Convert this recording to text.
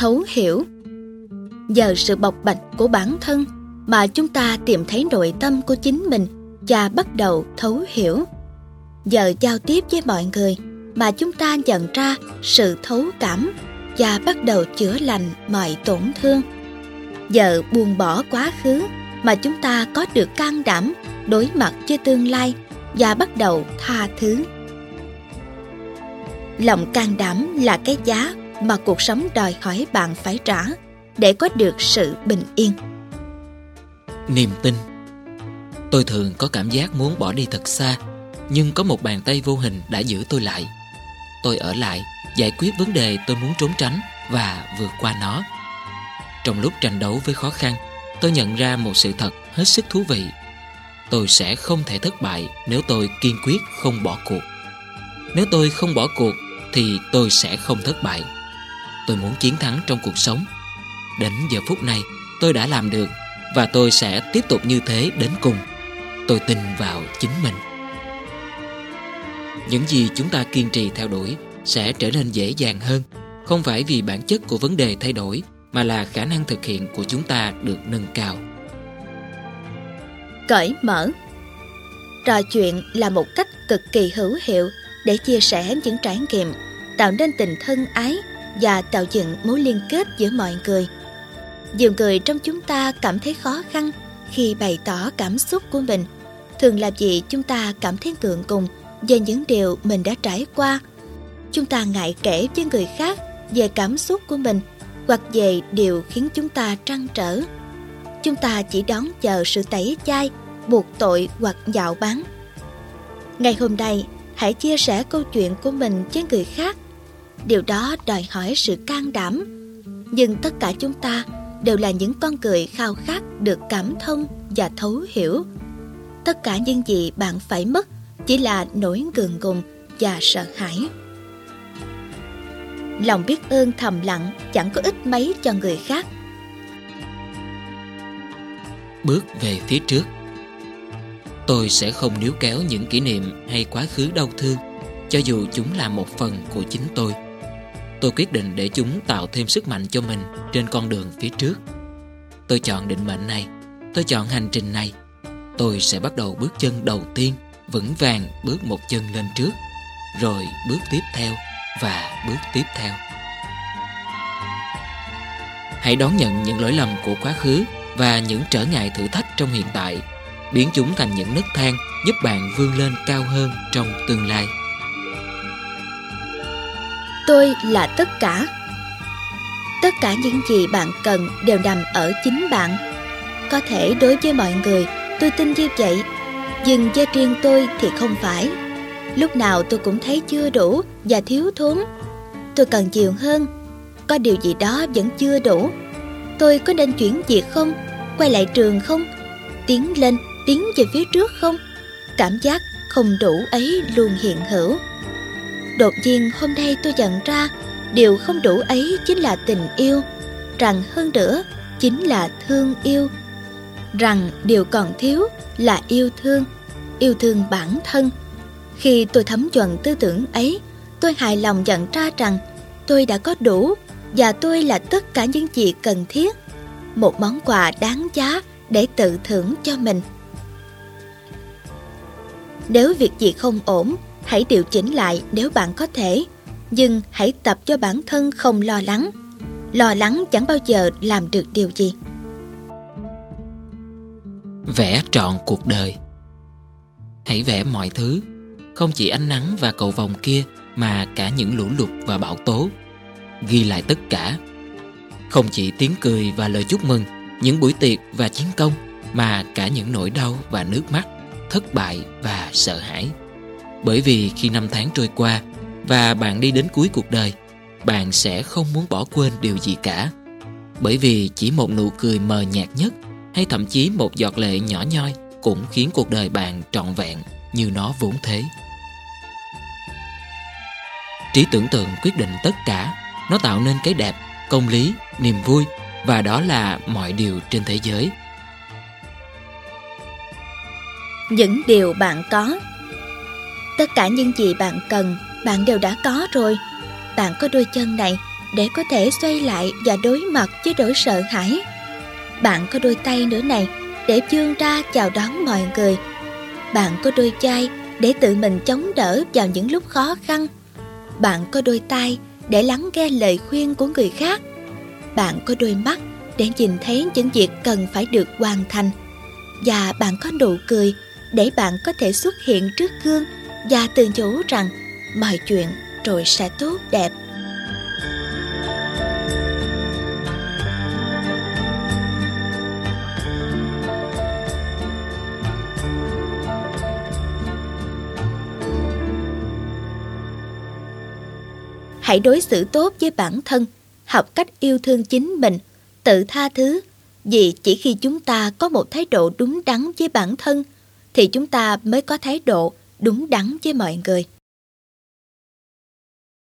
thấu hiểu. Nhờ sự bộc bạch của bản thân mà chúng ta tìm thấy nội tâm của chính mình và bắt đầu thấu hiểu. Nhờ giao tiếp với mọi người mà chúng ta nhận ra sự thấu cảm và bắt đầu chữa lành mọi tổn thương. Nhờ buông bỏ quá khứ mà chúng ta có được can đảm đối mặt với tương lai và bắt đầu tha thứ. Lòng can đảm là cái giá mà cuộc sống đòi hỏi bạn phải trả để có được sự bình yên. Niềm tin. Tôi thường có cảm giác muốn bỏ đi thật xa, nhưng có một bàn tay vô hình đã giữ tôi lại. Tôi ở lại, giải quyết vấn đề tôi muốn trốn tránh và vượt qua nó. Trong lúc tranh đấu với khó khăn, tôi nhận ra một sự thật hết sức thú vị. Tôi sẽ không thể thất bại nếu tôi kiên quyết không bỏ cuộc. Nếu tôi không bỏ cuộc thì tôi sẽ không thất bại. Tôi muốn chiến thắng trong cuộc sống. Đến giờ phút này tôi đã làm được, và tôi sẽ tiếp tục như thế đến cùng. Tôi tin vào chính mình. Những gì chúng ta kiên trì theo đuổi sẽ trở nên dễ dàng hơn, không phải vì bản chất của vấn đề thay đổi, mà là khả năng thực hiện của chúng ta được nâng cao. Cởi mở. Trò chuyện là một cách cực kỳ hữu hiệu để chia sẻ những trải nghiệm, tạo nên tình thân ái và tạo dựng mối liên kết giữa mọi người. Nhiều người trong chúng ta cảm thấy khó khăn khi bày tỏ cảm xúc của mình, thường là vì chúng ta cảm thấy ngượng ngùng về những điều mình đã trải qua. Chúng ta ngại kể với người khác về cảm xúc của mình hoặc về điều khiến chúng ta trăn trở. Chúng ta chỉ đón chờ sự tẩy chay, buộc tội hoặc nhạo báng. Ngày hôm nay, hãy chia sẻ câu chuyện của mình với người khác. Điều đó đòi hỏi sự can đảm. Nhưng tất cả chúng ta đều là những con người khao khát được cảm thông và thấu hiểu. Tất cả những gì bạn phải mất chỉ là nỗi ngượng ngùng và sợ hãi. Lòng biết ơn thầm lặng chẳng có ích mấy cho người khác. Bước về phía trước. Tôi sẽ không níu kéo những kỷ niệm hay quá khứ đau thương, cho dù chúng là một phần của chính tôi. Tôi quyết định để chúng tạo thêm sức mạnh cho mình trên con đường phía trước. Tôi chọn định mệnh này, tôi chọn hành trình này. Tôi sẽ bắt đầu bước chân đầu tiên, vững vàng bước một chân lên trước, rồi bước tiếp theo và bước tiếp theo. Hãy đón nhận những lỗi lầm của quá khứ và những trở ngại thử thách trong hiện tại, biến chúng thành những nấc thang giúp bạn vươn lên cao hơn trong tương lai. Tôi là tất cả. Tất cả những gì bạn cần đều nằm ở chính bạn. Có thể đối với mọi người tôi tin như vậy, nhưng với riêng tôi thì không phải. Lúc nào tôi cũng thấy chưa đủ và thiếu thốn. Tôi cần nhiều hơn. Có điều gì đó vẫn chưa đủ. Tôi có nên chuyển việc không? Quay lại trường không? Tiến lên, tiến về phía trước không? Cảm giác không đủ ấy luôn hiện hữu. Đột nhiên hôm nay tôi nhận ra điều không đủ ấy chính là tình yêu, rằng hơn nữa chính là thương yêu, rằng điều còn thiếu là yêu thương bản thân. Khi tôi thấm nhuần tư tưởng ấy, tôi hài lòng nhận ra rằng tôi đã có đủ và tôi là tất cả những gì cần thiết, một món quà đáng giá để tự thưởng cho mình. Nếu việc gì không ổn, hãy điều chỉnh lại nếu bạn có thể, nhưng hãy tập cho bản thân không lo lắng. Lo lắng chẳng bao giờ làm được điều gì. Vẽ trọn cuộc đời. Hãy vẽ mọi thứ, không chỉ ánh nắng và cầu vồng kia, mà cả những lũ lụt và bão tố. Ghi lại tất cả, không chỉ tiếng cười và lời chúc mừng, những buổi tiệc và chiến công, mà cả những nỗi đau và nước mắt, thất bại và sợ hãi. Bởi vì khi năm tháng trôi qua và bạn đi đến cuối cuộc đời, bạn sẽ không muốn bỏ quên điều gì cả. Bởi vì chỉ một nụ cười mờ nhạt nhất, hay thậm chí một giọt lệ nhỏ nhoi, cũng khiến cuộc đời bạn trọn vẹn như nó vốn thế. Trí tưởng tượng quyết định tất cả. Nó tạo nên cái đẹp, công lý, niềm vui, và đó là mọi điều trên thế giới. Những điều bạn có. Tất cả những gì bạn cần, bạn đều đã có rồi. Bạn có đôi chân này, để có thể xoay lại và đối mặt với nỗi sợ hãi. Bạn có đôi tay nữa này để vươn ra chào đón mọi người. Bạn có đôi vai để tự mình chống đỡ vào những lúc khó khăn. Bạn có đôi tai để lắng nghe lời khuyên của người khác. Bạn có đôi mắt để nhìn thấy những việc cần phải được hoàn thành. Và bạn có nụ cười để bạn có thể xuất hiện trước gương và tự nhủ rằng mọi chuyện rồi sẽ tốt đẹp. Hãy đối xử tốt với bản thân, học cách yêu thương chính mình, tự tha thứ. Vì chỉ khi chúng ta có một thái độ đúng đắn với bản thân, thì chúng ta mới có thái độ đúng đắn với mọi người.